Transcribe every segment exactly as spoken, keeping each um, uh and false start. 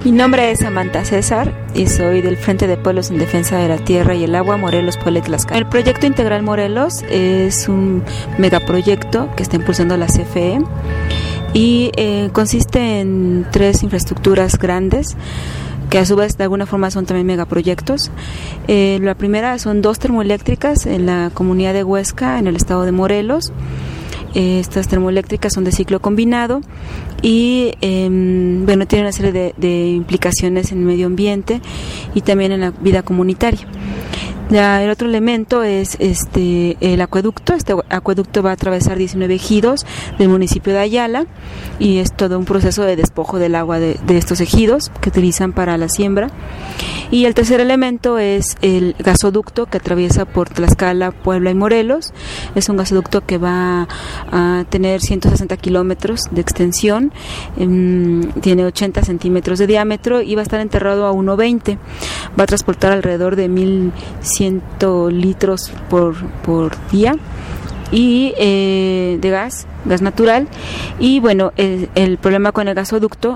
Mi nombre es Samantha César y soy del Frente de Pueblos en Defensa de la Tierra y el Agua, Morelos, Puebla y Tlaxcala. El proyecto Integral Morelos es un megaproyecto que está impulsando la C F E y eh, consiste en tres infraestructuras grandes que a su vez de alguna forma son también megaproyectos. Eh, la primera son dos termoeléctricas en la comunidad de Huesca, en el estado de Morelos. Eh, estas termoeléctricas son de ciclo combinado y eh, bueno, tienen una serie de, de implicaciones en el medio ambiente y también en la vida comunitaria. La, el otro elemento es este el acueducto. Este acueducto va a atravesar diecinueve ejidos del municipio de Ayala y es todo un proceso de despojo del agua de, de estos ejidos que utilizan para la siembra. Y el tercer elemento es el gasoducto que atraviesa por Tlaxcala, Puebla y Morelos. Es un gasoducto que va a tener ciento sesenta kilómetros de extensión, um, tiene ochenta centímetros de diámetro y va a estar enterrado a uno veinte. Va a transportar alrededor de mil cien litros por, por día y eh, de gas, gas natural. Y bueno, el, el problema con el gasoducto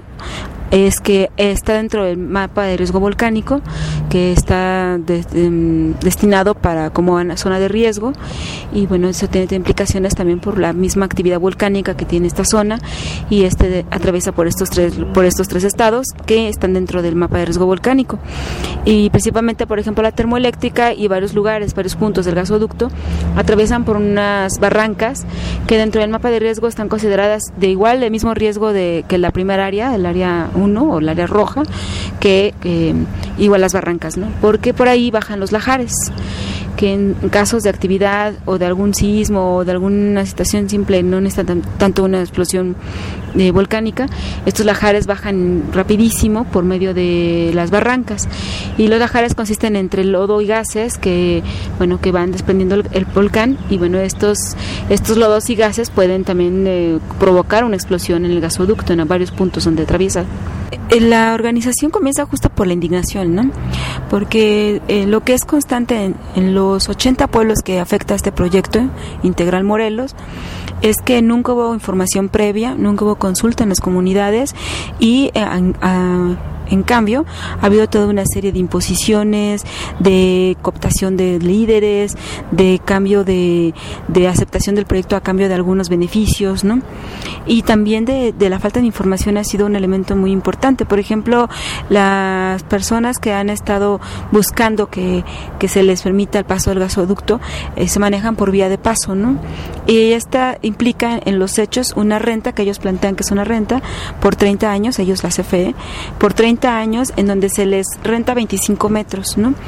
es que está dentro del mapa de riesgo volcánico, que está de, de, destinado para como una zona de riesgo, y bueno, eso tiene implicaciones también por la misma actividad volcánica que tiene esta zona, y este de, atraviesa por estos tres por estos tres estados que están dentro del mapa de riesgo volcánico, y principalmente, por ejemplo, la termoeléctrica y varios lugares, varios puntos del gasoducto atraviesan por unas barrancas que dentro del mapa de riesgo están consideradas de igual, el mismo riesgo de que la primera área, el área uno o el área roja, que eh, igual las barrancas, ¿no? Porque por ahí bajan los lajares, que en casos de actividad o de algún sismo o de alguna situación simple no necesita tanto una explosión eh, volcánica, estos lajares bajan rapidísimo por medio de las barrancas, y los lajares consisten entre lodo y gases que bueno que van desprendiendo el, el volcán, y bueno estos estos lodos y gases pueden también eh, provocar una explosión en el gasoducto en varios puntos donde atraviesa. La organización comienza justo por la indignación, ¿no? Porque eh, lo que es constante en, en los ochenta pueblos que afecta este proyecto Integral Morelos es que nunca hubo información previa, nunca hubo consulta en las comunidades y eh, a, a, en cambio ha habido toda una serie de imposiciones, de cooptación de líderes, de cambio de, de aceptación del proyecto a cambio de algunos beneficios, ¿no? Y también de, de la falta de información ha sido un elemento muy importante. Por ejemplo, las personas que han estado buscando que, que se les permita el paso del gasoducto eh, se manejan por vía de paso, ¿no? Y esta implica en los hechos una renta que ellos plantean que es una renta por treinta años, ellos la C F E, por treinta años, en donde se les renta veinticinco metros, ¿no?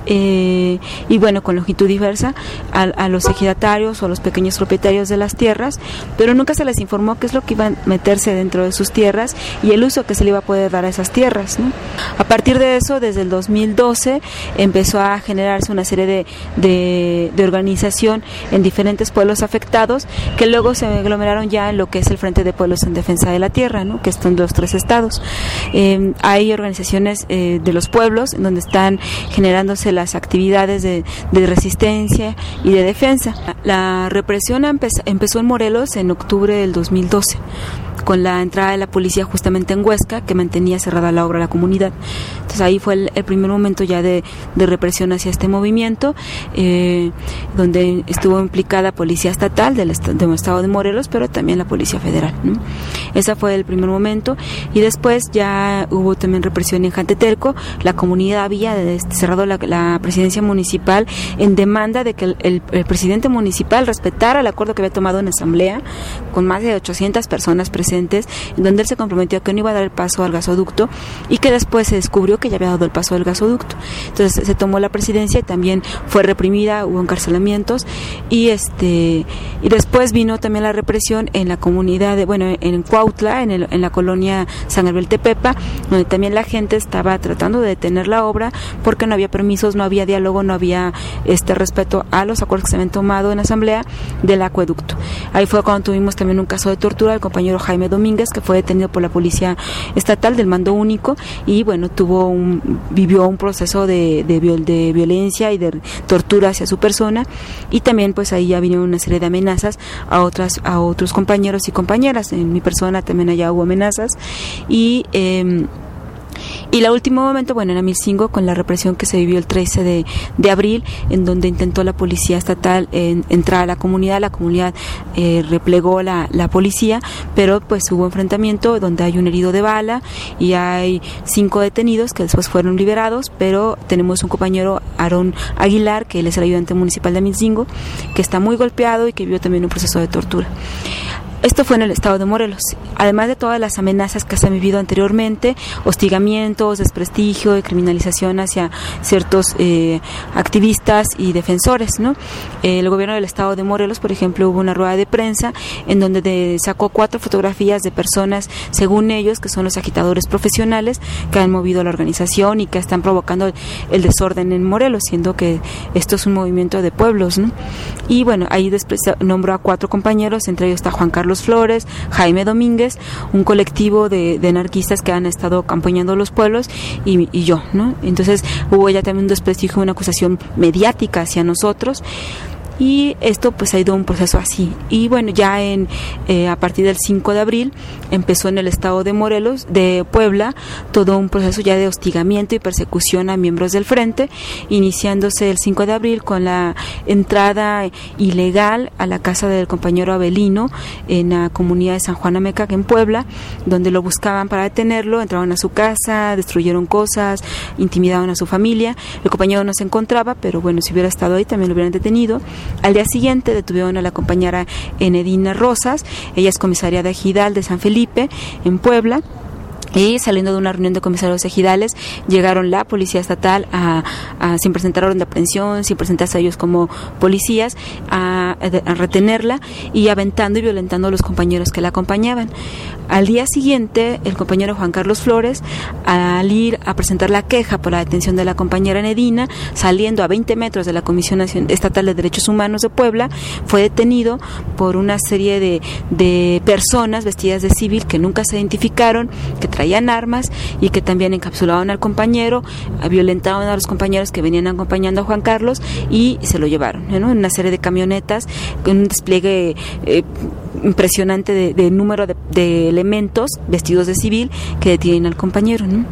Eh, y bueno, con longitud diversa a, a los ejidatarios o a los pequeños propietarios de las tierras, pero nunca se les informó qué es lo que iba a meterse dentro de sus tierras y el uso que se le iba a poder dar a esas tierras, ¿no? A partir de eso, desde el dos mil doce empezó a generarse una serie de, de, de organización en diferentes pueblos afectados, que luego se aglomeraron ya en lo que es el Frente de Pueblos en Defensa de la Tierra, ¿no? Que están los tres estados. Eh, hay organizaciones eh, de los pueblos en donde están generándose las actividades de, de resistencia y de defensa. La represión empezó, empezó en Morelos en octubre del dos mil doce, con la entrada de la policía justamente en Huesca, que mantenía cerrada la obra a la comunidad. Entonces ahí fue el, el primer momento ya de, de represión hacia este movimiento, eh, donde estuvo implicada policía estatal del, est- del estado de Morelos, pero también la policía federal, ¿no? Ese fue el primer momento, y después ya hubo también represión en Jantetelco. La comunidad había cerrado la, la presidencia municipal en demanda de que el, el, el presidente municipal respetara el acuerdo que había tomado en asamblea con más de ochocientas personas presentes, en donde él se comprometió a que no iba a dar el paso al gasoducto, y que después se descubrió que ya había dado el paso al gasoducto. Entonces se tomó la presidencia y también fue reprimida, hubo encarcelamientos, y este y después vino también la represión en la comunidad de, bueno, en Cuautla, en, el, en la colonia San Gabriel Tepepa, donde también la gente estaba tratando de detener la obra porque no había permisos, no había diálogo, no había este respeto a los acuerdos que se habían tomado en asamblea del acueducto. Ahí fue cuando tuvimos también un caso de tortura del compañero Jaime Domínguez, que fue detenido por la policía estatal del mando único, y bueno, tuvo un, vivió un proceso de, de, viol, de violencia y de tortura hacia su persona, y también pues ahí ya vino una serie de amenazas a otras a otros compañeros y compañeras. En mi persona también allá hubo amenazas, y eh, Y el último momento, bueno, en Amilcingo, con la represión que se vivió el trece de, de abril, en donde intentó la policía estatal en, entrar a la comunidad, la comunidad eh, replegó la, la policía, pero pues hubo enfrentamiento donde hay un herido de bala y hay cinco detenidos que después fueron liberados, pero tenemos un compañero, Aarón Aguilar, que él es el ayudante municipal de Amilcingo, que está muy golpeado y que vivió también un proceso de tortura. Esto fue en el estado de Morelos, además de todas las amenazas que se han vivido anteriormente, hostigamientos, desprestigio y criminalización hacia ciertos eh, activistas y defensores, ¿no? El gobierno del estado de Morelos, por ejemplo, hubo una rueda de prensa en donde de, sacó cuatro fotografías de personas, según ellos, que son los agitadores profesionales que han movido la organización y que están provocando el desorden en Morelos, siendo que esto es un movimiento de pueblos, ¿no? Y bueno, ahí después nombró a cuatro compañeros, entre ellos está Juan Carlos Flores, Jaime Domínguez, un colectivo de, de anarquistas que han estado acompañando los pueblos y, y yo, ¿no? Entonces hubo ya también un desprestigio, una acusación mediática hacia nosotros. Y esto pues ha ido un proceso así. Y bueno, ya en eh, a partir del cinco de abril empezó en el estado de Morelos, de Puebla, todo un proceso ya de hostigamiento y persecución a miembros del frente, iniciándose el cinco de abril con la entrada ilegal a la casa del compañero Abelino en la comunidad de San Juan Amecac en Puebla, donde lo buscaban para detenerlo, entraron a su casa, destruyeron cosas, intimidaron a su familia. El compañero no se encontraba, pero bueno, si hubiera estado ahí también lo hubieran detenido. Al día siguiente detuvieron a la compañera Enedina Rosas, ella es comisaria de Ejidal de San Felipe, en Puebla. Y saliendo de una reunión de comisarios ejidales, llegaron la policía estatal a, a sin presentar orden de aprehensión, sin presentarse a ellos como policías, a, a retenerla y aventando y violentando a los compañeros que la acompañaban. Al día siguiente, el compañero Juan Carlos Flores, al ir a presentar la queja por la detención de la compañera Enedina, saliendo a veinte metros de la Comisión Estatal de Derechos Humanos de Puebla, fue detenido por una serie de, de personas vestidas de civil que nunca se identificaron, que traían armas y que también encapsulaban al compañero, violentaban a los compañeros que venían acompañando a Juan Carlos y se lo llevaron, ¿no? En una serie de camionetas, en un despliegue eh, impresionante de, de número de, de elementos vestidos de civil que detienen al compañero, ¿no?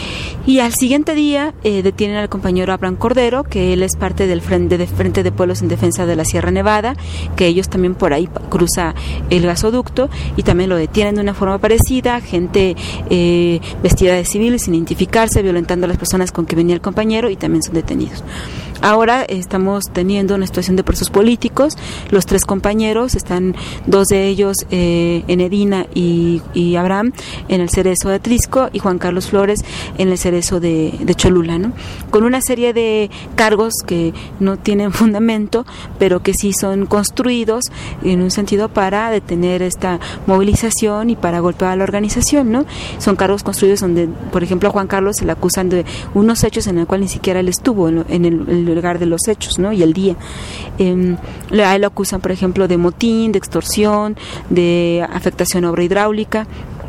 Y al siguiente día eh, detienen al compañero Abraham Cordero, que él es parte del Frente de, Frente de Pueblos en Defensa de la Sierra Nevada, que ellos también por ahí cruza el gasoducto y también lo detienen de una forma parecida, gente eh, vestida de civil sin identificarse, violentando a las personas con que venía el compañero y también son detenidos. Ahora estamos teniendo una situación de presos políticos, los tres compañeros, están dos de ellos, eh, Enedina y, y Abraham, en el Cerezo de Atlisco y Juan Carlos Flores en el Cerezo de, de Cholula, ¿no? Con una serie de cargos que no tienen fundamento, pero que sí son construidos en un sentido para detener esta movilización y para golpear a la organización, ¿no? Son cargos construidos donde, por ejemplo, a Juan Carlos se le acusan de unos hechos en el cual ni siquiera él estuvo en, en el, el lugar de los hechos, ¿no? Y el día. Eh, a él lo acusan, por ejemplo, de motín, de extorsión, de afectación a obra hidráulica.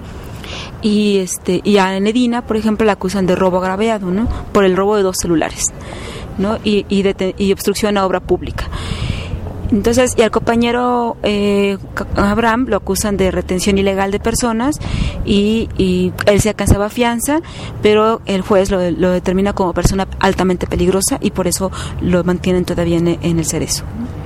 Y este y a Enedina, por ejemplo, la acusan de robo agraviado, ¿no? Por el robo de dos celulares, ¿no? Y, y, de, y obstrucción a obra pública. Entonces, y al compañero eh, Abraham lo acusan de retención ilegal de personas y, y él se alcanzaba fianza, pero el juez lo, lo determina como persona altamente peligrosa y por eso lo mantienen todavía en, en el Cerezo.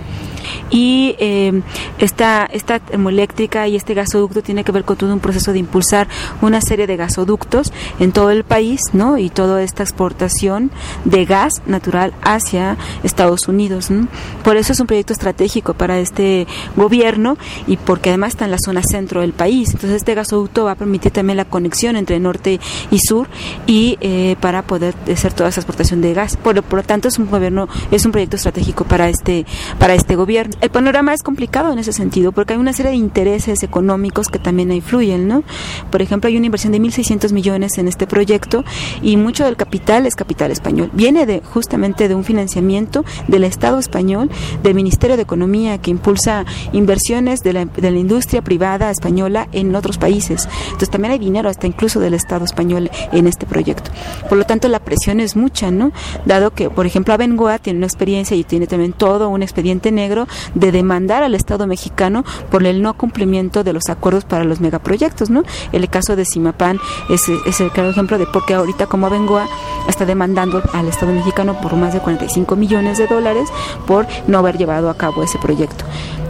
Y eh, esta, esta termoeléctrica y este gasoducto tiene que ver con todo un proceso de impulsar una serie de gasoductos en todo el país, ¿no? Y toda esta exportación de gas natural hacia Estados Unidos, ¿no? Por eso es un proyecto estratégico para este gobierno y porque además está en la zona centro del país. Entonces este gasoducto va a permitir también la conexión entre norte y sur y eh, para poder hacer toda esa exportación de gas. Por, por lo tanto es un gobierno, es un proyecto estratégico para este, para este gobierno. El panorama es complicado en ese sentido porque hay una serie de intereses económicos que también influyen, ¿no? Por ejemplo, hay una inversión de mil seiscientos millones en este proyecto y mucho del capital es capital español. Viene de justamente de un financiamiento del Estado español, del Ministerio de Economía, que impulsa inversiones de la, de la industria privada española en otros países. Entonces también hay dinero hasta incluso del Estado español en este proyecto. Por lo tanto, la presión es mucha, ¿no? Dado que, por ejemplo, Abengoa tiene una experiencia y tiene también todo un expediente negro de demandar al Estado mexicano por el no cumplimiento de los acuerdos para los megaproyectos, ¿no? El caso de Zimapán es, es el claro ejemplo de por qué ahorita como Abengoa está demandando al Estado mexicano por más de cuarenta y cinco millones de dólares por no haber llevado a cabo ese proyecto.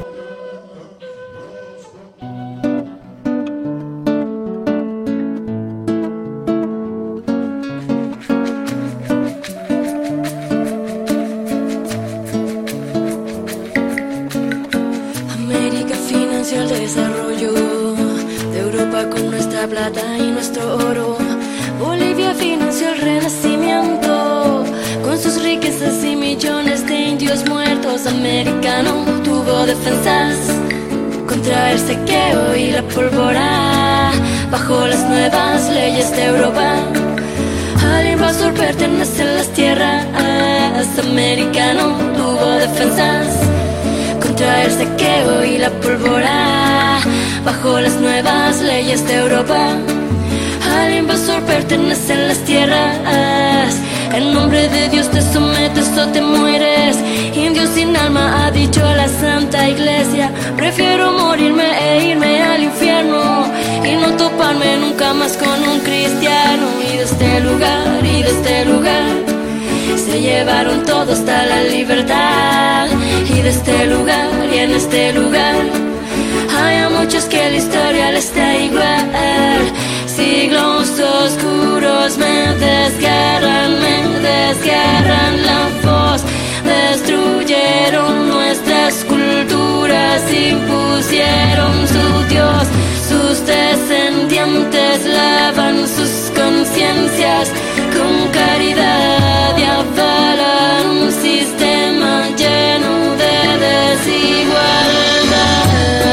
América financió el desarrollo de Europa con nuestra plata y nuestro oro. Bolivia financió el renacimiento con sus riquezas y millones de indios muertos. Americano tuvo defensas contra el saqueo y la pólvora bajo las nuevas leyes de Europa. Al invasor pertenecen las tierras. Americano tuvo defensas contra el saqueo y la pólvora bajo las nuevas leyes de Europa. Al invasor pertenecen las tierras. En nombre de Dios te sometes o te mueres. Indio sin alma, ha dicho la Santa Iglesia. Prefiero morirme e irme al infierno y no toparme nunca más con un cristiano. Y de este lugar, y de este lugar se llevaron todo hasta la libertad. Y de este lugar, y en este lugar hay a muchos que la historia les da igual. Siglos oscuros me desgarran, me desgarran la voz. Destruyeron nuestras culturas, impusieron su Dios. Sus descendientes lavan sus conciencias con caridad y avalan un sistema lleno de desigualdad.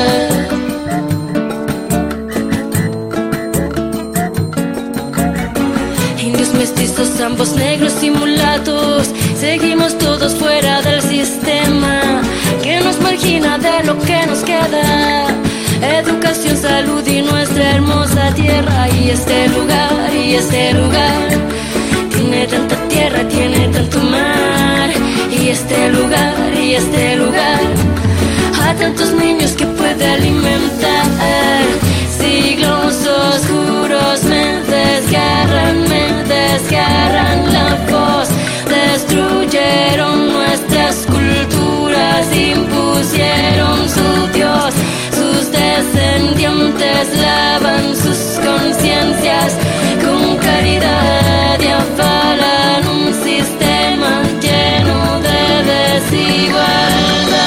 Mestizos, ambos negros y mulatos, seguimos todos fuera del sistema que nos margina de lo que nos queda. Educación, salud y nuestra hermosa tierra. Y este lugar, y este lugar tiene tanta tierra, tiene tanto mar. Y este lugar, y este lugar a tantos niños que puede alimentar. Siglos oscuros me desgarran, me desgarran la voz. Destruyeron nuestras culturas, impusieron su Dios. Sus descendientes lavan sus conciencias con caridad y avalan un sistema lleno de desigualdad.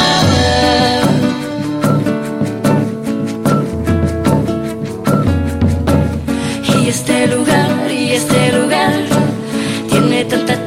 Y este lugar, y este lugar tiene tanta